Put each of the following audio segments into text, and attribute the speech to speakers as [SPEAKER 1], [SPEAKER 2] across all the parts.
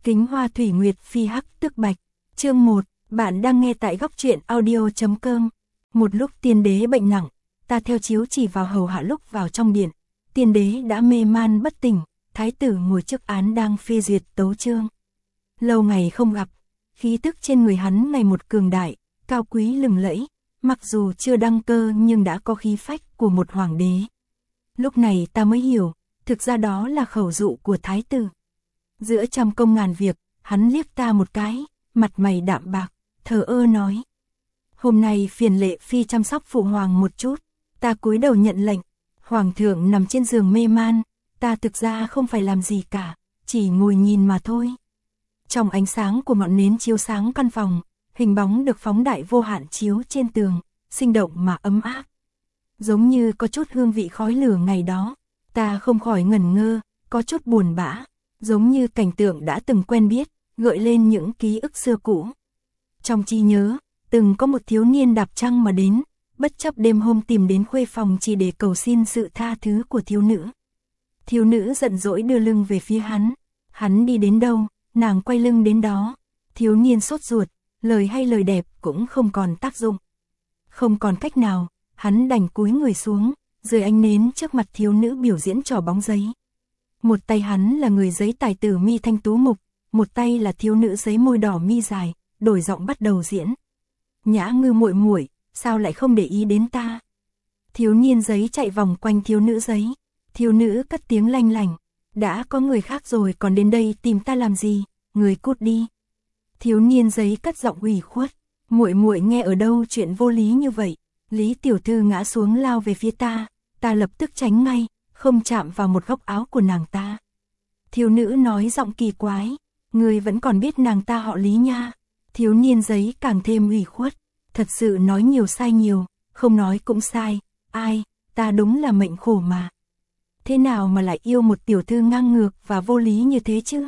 [SPEAKER 1] Kính hoa thủy nguyệt phi hắc tức bạch. Chương 1, bạn đang nghe tại góc truyện audio.com. Một lúc tiên đế bệnh nặng, ta theo chiếu chỉ vào hầu hạ lúc vào trong điện. Tiên đế đã mê man bất tỉnh, thái tử ngồi trước án đang phê duyệt tấu chương. Lâu ngày không gặp, khí tức trên người hắn ngày một cường đại, cao quý lừng lẫy, mặc dù chưa đăng cơ nhưng đã có khí phách của một hoàng đế. Lúc này ta mới hiểu, thực ra đó là khẩu dụ của thái tử. Giữa trăm công ngàn việc, hắn liếc ta một cái, mặt mày đạm bạc, thờ ơ nói. Hôm nay phiền lệ phi chăm sóc phụ hoàng một chút. Ta cúi đầu nhận lệnh. Hoàng thượng nằm trên giường mê man, ta thực ra không phải làm gì cả, chỉ ngồi nhìn mà thôi. Trong ánh sáng của ngọn nến chiếu sáng căn phòng, hình bóng được phóng đại vô hạn chiếu trên tường, sinh động mà ấm áp. Giống như có chút hương vị khói lửa ngày đó, ta không khỏi ngẩn ngơ, có chút buồn bã, giống như cảnh tượng đã từng quen biết, gợi lên những ký ức xưa cũ. Trong trí nhớ, từng có một thiếu niên đạp trăng mà đến, bất chấp đêm hôm tìm đến khuê phòng chỉ để cầu xin sự tha thứ của thiếu nữ. Thiếu nữ giận dỗi đưa lưng về phía hắn đi đến đâu, nàng quay lưng đến đó. Thiếu niên sốt ruột, lời hay lời đẹp cũng không còn tác dụng. Không còn cách nào, hắn đành cúi người xuống, dưới ánh nến trước mặt thiếu nữ biểu diễn trò bóng giấy. Một tay hắn là người giấy tài tử mi thanh tú mục, một tay là thiếu nữ giấy môi đỏ mi dài, đổi giọng bắt đầu diễn. Nhã Ngư muội muội, sao lại không để ý đến ta? Thiếu niên giấy chạy vòng quanh thiếu nữ giấy. Thiếu nữ cất tiếng lanh lảnh, đã có người khác rồi còn đến đây tìm ta làm gì, người cút đi. Thiếu niên giấy cất giọng ủy khuất, muội muội nghe ở đâu chuyện vô lý như vậy? Lý tiểu thư ngã xuống lao về phía ta, ta lập tức tránh ngay, không chạm vào một góc áo của nàng ta. Thiếu nữ nói giọng kỳ quái, người vẫn còn biết nàng ta họ Lý nha. Thiếu niên giấy càng thêm ủy khuất, thật sự nói nhiều sai nhiều, không nói cũng sai, ai, ta đúng là mệnh khổ mà. Thế nào mà lại yêu một tiểu thư ngang ngược và vô lý như thế chứ?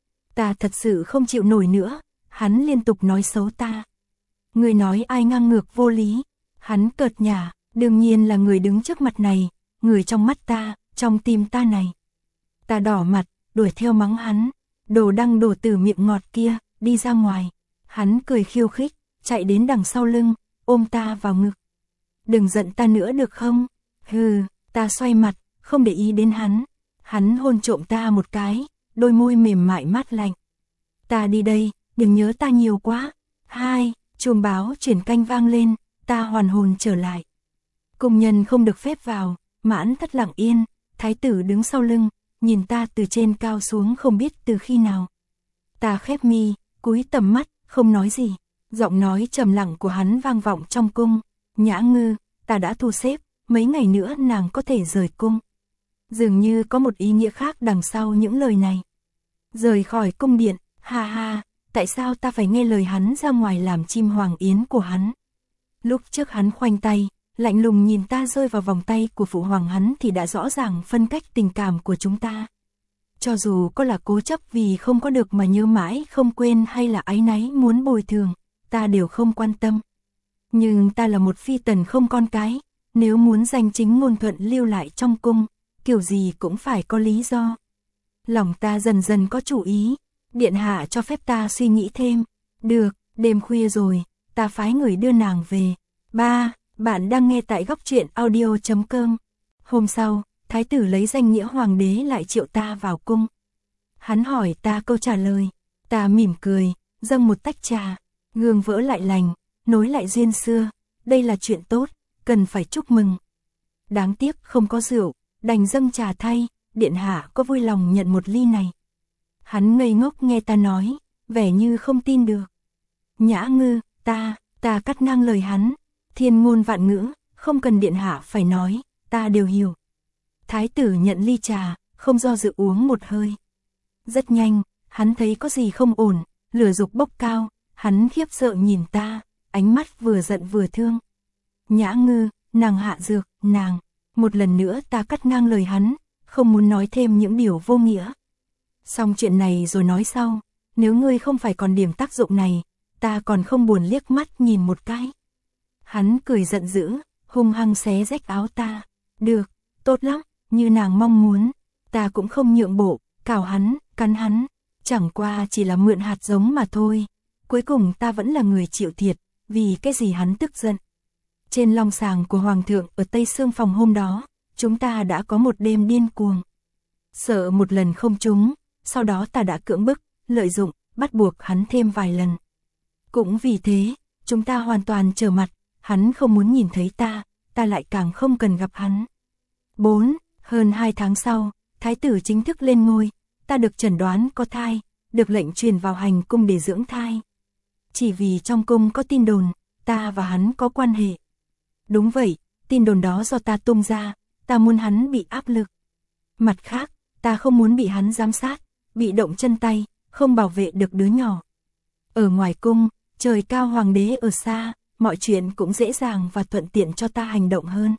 [SPEAKER 1] Ta thật sự không chịu nổi nữa, hắn liên tục nói xấu ta. Người nói ai ngang ngược vô lý? Hắn cợt nhả, đương nhiên là người đứng trước mặt này, người trong mắt ta, trong tim ta này. Ta đỏ mặt, đuổi theo mắng hắn, đồ đăng đổ tử miệng ngọt kia, đi ra ngoài. Hắn cười khiêu khích, chạy đến đằng sau lưng, ôm ta vào ngực. Đừng giận ta nữa được không? Hừ, ta xoay mặt, không để ý đến hắn. Hắn hôn trộm ta một cái, đôi môi mềm mại mát lạnh. Ta đi đây, đừng nhớ ta nhiều quá. Hai, chuông báo chuyển canh vang lên, ta hoàn hồn trở lại. Công nhân không được phép vào, mãn thất lặng yên, thái tử đứng sau lưng, nhìn ta từ trên cao xuống không biết từ khi nào. Ta khép mi, cúi tầm mắt, không nói gì. Giọng nói trầm lặng của hắn vang vọng trong cung. Nhã Ngư, ta đã thu xếp, mấy ngày nữa nàng có thể rời cung. Dường như có một ý nghĩa khác đằng sau những lời này. Rời khỏi cung điện, ha ha, tại sao ta phải nghe lời hắn ra ngoài làm chim hoàng yến của hắn? Lúc trước hắn khoanh tay, lạnh lùng nhìn ta rơi vào vòng tay của phụ hoàng hắn thì đã rõ ràng phân cách tình cảm của chúng ta. Cho dù có là cố chấp vì không có được mà nhớ mãi không quên hay là áy náy muốn bồi thường, ta đều không quan tâm. Nhưng ta là một phi tần không con cái, nếu muốn danh chính ngôn thuận lưu lại trong cung, kiểu gì cũng phải có lý do. Lòng ta dần dần có chủ ý, điện hạ cho phép ta suy nghĩ thêm. Được, đêm khuya rồi, ta phái người đưa nàng về. 3. Bạn đang nghe tại góc truyện audio.com. Hôm sau, thái tử lấy danh nghĩa hoàng đế lại triệu ta vào cung. Hắn hỏi ta câu trả lời, ta mỉm cười, dâng một tách trà, gương vỡ lại lành, nối lại duyên xưa, đây là chuyện tốt, cần phải chúc mừng. Đáng tiếc không có rượu, đành dâng trà thay, điện hạ có vui lòng nhận một ly này. Hắn ngây ngốc nghe ta nói, vẻ như không tin được. Nhã Ngư, ta cắt ngang lời hắn, thiên ngôn vạn ngữ, không cần điện hạ phải nói, ta đều hiểu. Thái tử nhận ly trà, không do dự uống một hơi. Rất nhanh, hắn thấy có gì không ổn, lửa dục bốc cao, hắn khiếp sợ nhìn ta, ánh mắt vừa giận vừa thương. Nhã Ngư, nàng hạ dược, nàng. Một lần nữa ta cắt ngang lời hắn, không muốn nói thêm những điều vô nghĩa. Xong chuyện này rồi nói sau, nếu ngươi không phải còn điểm tác dụng này, ta còn không buồn liếc mắt nhìn một cái. Hắn cười giận dữ, hung hăng xé rách áo ta. Được, tốt lắm, như nàng mong muốn. Ta cũng không nhượng bộ, cào hắn, cắn hắn. Chẳng qua chỉ là mượn hạt giống mà thôi. Cuối cùng ta vẫn là người chịu thiệt, vì cái gì hắn tức giận. Trên long sàng của Hoàng thượng ở Tây Sương phòng hôm đó, chúng ta đã có một đêm điên cuồng. Sợ một lần không trúng, sau đó ta đã cưỡng bức, lợi dụng, bắt buộc hắn thêm vài lần. Cũng vì thế, chúng ta hoàn toàn trở mặt, hắn không muốn nhìn thấy ta lại càng không cần gặp hắn. 4. Hơn 2 tháng sau, thái tử chính thức lên ngôi, ta được chẩn đoán có thai, được lệnh truyền vào hành cung để dưỡng thai. Chỉ vì trong cung có tin đồn, ta và hắn có quan hệ. Đúng vậy, tin đồn đó do ta tung ra, ta muốn hắn bị áp lực. Mặt khác, ta không muốn bị hắn giám sát, bị động chân tay, không bảo vệ được đứa nhỏ. Ở ngoài cung, trời cao hoàng đế ở xa, mọi chuyện cũng dễ dàng và thuận tiện cho ta hành động hơn.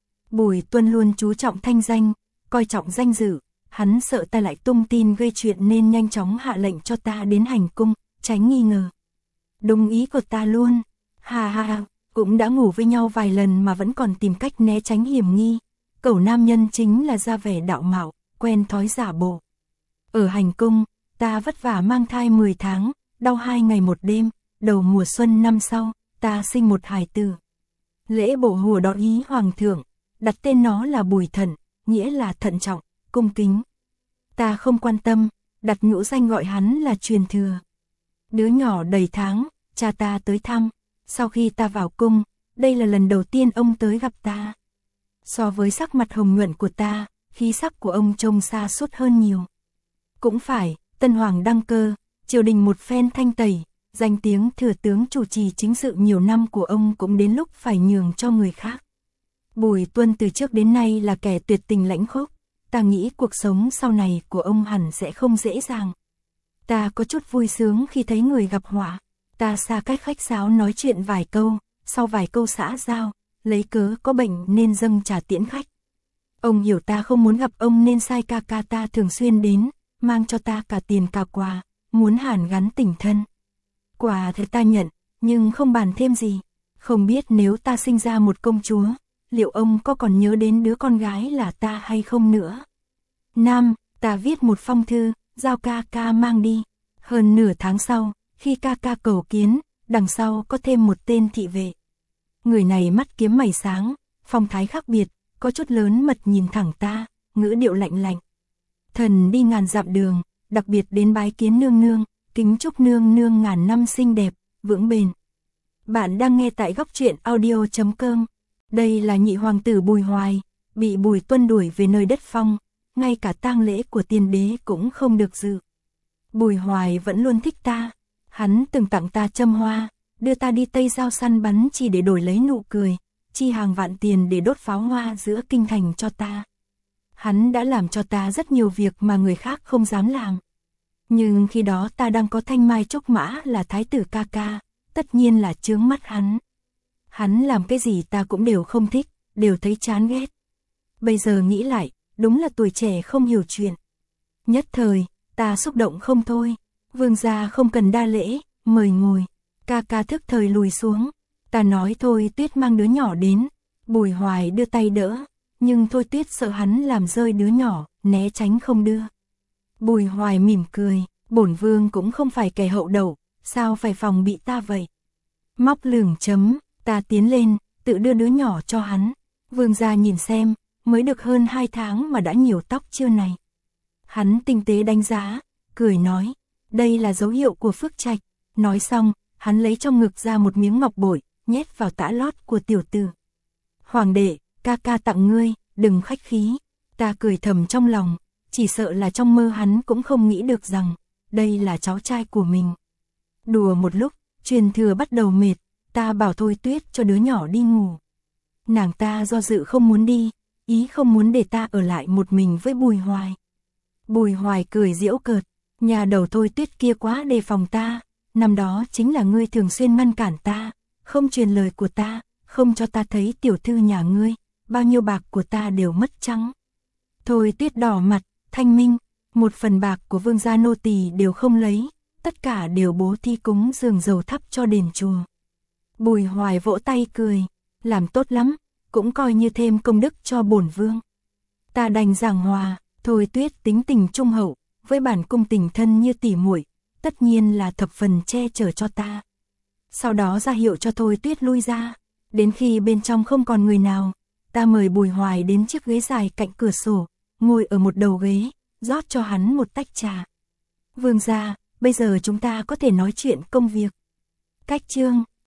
[SPEAKER 1] Bùi Tuân luôn chú trọng thanh danh, coi trọng danh dự, hắn sợ ta lại tung tin gây chuyện nên nhanh chóng hạ lệnh cho ta đến hành cung, tránh nghi ngờ. Đúng ý của ta luôn, ha ha ha, cũng đã ngủ với nhau vài lần mà vẫn còn tìm cách né tránh hiểm nghi. Cẩu nam nhân chính là ra vẻ đạo mạo, quen thói giả bộ. Ở hành cung, ta vất vả mang thai 10 tháng, đau 2 ngày 1 đêm, đầu mùa xuân năm sau, ta sinh một hài tử. Lễ bộ hùa đón ý hoàng thượng, đặt tên nó là Bùi Thận, nghĩa là thận trọng, cung kính. Ta không quan tâm, đặt nhũ danh gọi hắn là truyền thừa. Đứa nhỏ đầy tháng, cha ta tới thăm, sau khi ta vào cung, đây là lần đầu tiên ông tới gặp ta. So với sắc mặt hồng nhuận của ta, khí sắc của ông trông xa sút hơn nhiều. Cũng phải, tân hoàng đăng cơ, triều đình một phen thanh tẩy, danh tiếng thừa tướng chủ trì chính sự nhiều năm của ông cũng đến lúc phải nhường cho người khác. Bùi Tuân từ trước đến nay là kẻ tuyệt tình lãnh khốc, ta nghĩ cuộc sống sau này của ông hẳn sẽ không dễ dàng. Ta có chút vui sướng khi thấy người gặp họa, ta xa cách khách sáo nói chuyện vài câu, sau vài câu xã giao, lấy cớ có bệnh nên dâng trà tiễn khách. Ông hiểu ta không muốn gặp ông nên sai ca ca ta thường xuyên đến, mang cho ta cả tiền cả quà, muốn hàn gắn tình thân. Quà thì ta nhận, nhưng không bàn thêm gì. Không biết nếu ta sinh ra một công chúa, liệu ông có còn nhớ đến đứa con gái là ta hay không nữa? Nam, ta viết một phong thư, giao ca ca mang đi. Hơn nửa tháng sau, khi ca ca cầu kiến, đằng sau có thêm một tên thị vệ. Người này mắt kiếm mày sáng, phong thái khác biệt, có chút lớn mật nhìn thẳng ta, ngữ điệu lạnh lạnh. Thần đi ngàn dặm đường, đặc biệt đến bái kiến nương nương, kính chúc nương nương ngàn năm xinh đẹp, vững bền. Bạn đang nghe tại góc truyện audio.com. Đây là nhị hoàng tử Bùi Hoài, bị Bùi Tuân đuổi về nơi đất phong, ngay cả tang lễ của tiên đế cũng không được dự. Bùi Hoài vẫn luôn thích ta, hắn từng tặng ta châm hoa, đưa ta đi Tây Giao săn bắn chỉ để đổi lấy nụ cười, chi hàng vạn tiền để đốt pháo hoa giữa kinh thành cho ta. Hắn đã làm cho ta rất nhiều việc mà người khác không dám làm. Nhưng khi đó ta đang có thanh mai trúc mã là thái tử ca ca, tất nhiên là chướng mắt hắn. Hắn làm cái gì ta cũng đều không thích, đều thấy chán ghét. Bây giờ nghĩ lại, đúng là tuổi trẻ không hiểu chuyện. Nhất thời, ta xúc động không thôi. Vương gia không cần đa lễ, mời ngồi. Ca ca thức thời lùi xuống. Ta nói thôi Tuyết mang đứa nhỏ đến. Bùi Hoài đưa tay đỡ, nhưng thôi Tuyết sợ hắn làm rơi đứa nhỏ, né tránh không đưa. Bùi Hoài mỉm cười, bổn vương cũng không phải kẻ hậu đậu, sao phải phòng bị ta vậy? Móc lửng chấm, ta tiến lên, tự đưa đứa nhỏ cho hắn. Vương gia nhìn xem, mới được hơn 2 tháng mà đã nhiều tóc chưa này. Hắn tinh tế đánh giá, cười nói, đây là dấu hiệu của phước trạch. Nói xong, hắn lấy trong ngực ra một miếng ngọc bội, nhét vào tã lót của tiểu tử. Hoàng đệ, ca ca tặng ngươi, đừng khách khí. Ta cười thầm trong lòng, chỉ sợ là trong mơ hắn cũng không nghĩ được rằng, đây là cháu trai của mình. Đùa một lúc, truyền thừa bắt đầu mệt, ta bảo thôi Tuyết cho đứa nhỏ đi ngủ. Nàng ta do dự không muốn đi, ý không muốn để ta ở lại một mình với Bùi Hoài. Bùi Hoài cười giễu cợt, nhà đầu thôi Tuyết kia quá đề phòng ta, năm đó chính là ngươi thường xuyên ngăn cản ta, không truyền lời của ta, không cho ta thấy tiểu thư nhà ngươi, bao nhiêu bạc của ta đều mất trắng. Thôi Tuyết đỏ mặt, thanh minh, 1 phần bạc của vương gia nô tỳ đều không lấy, tất cả đều bố thí cúng dường dầu thắp cho đền chùa. Bùi Hoài vỗ tay cười, làm tốt lắm, cũng coi như thêm công đức cho bổn vương. Ta đành giảng hòa, thôi Tuyết tính tình trung hậu, với bản cung tình thân như tỉ muội, tất nhiên là thập phần che chở cho ta. Sau đó ra hiệu cho Thôi Tuyết lui ra, đến khi bên trong không còn người nào, ta mời Bùi Hoài đến chiếc ghế dài cạnh cửa sổ, ngồi ở một đầu ghế, rót cho hắn một tách trà. Vương gia, bây giờ chúng ta có thể nói chuyện công việc. Cách chương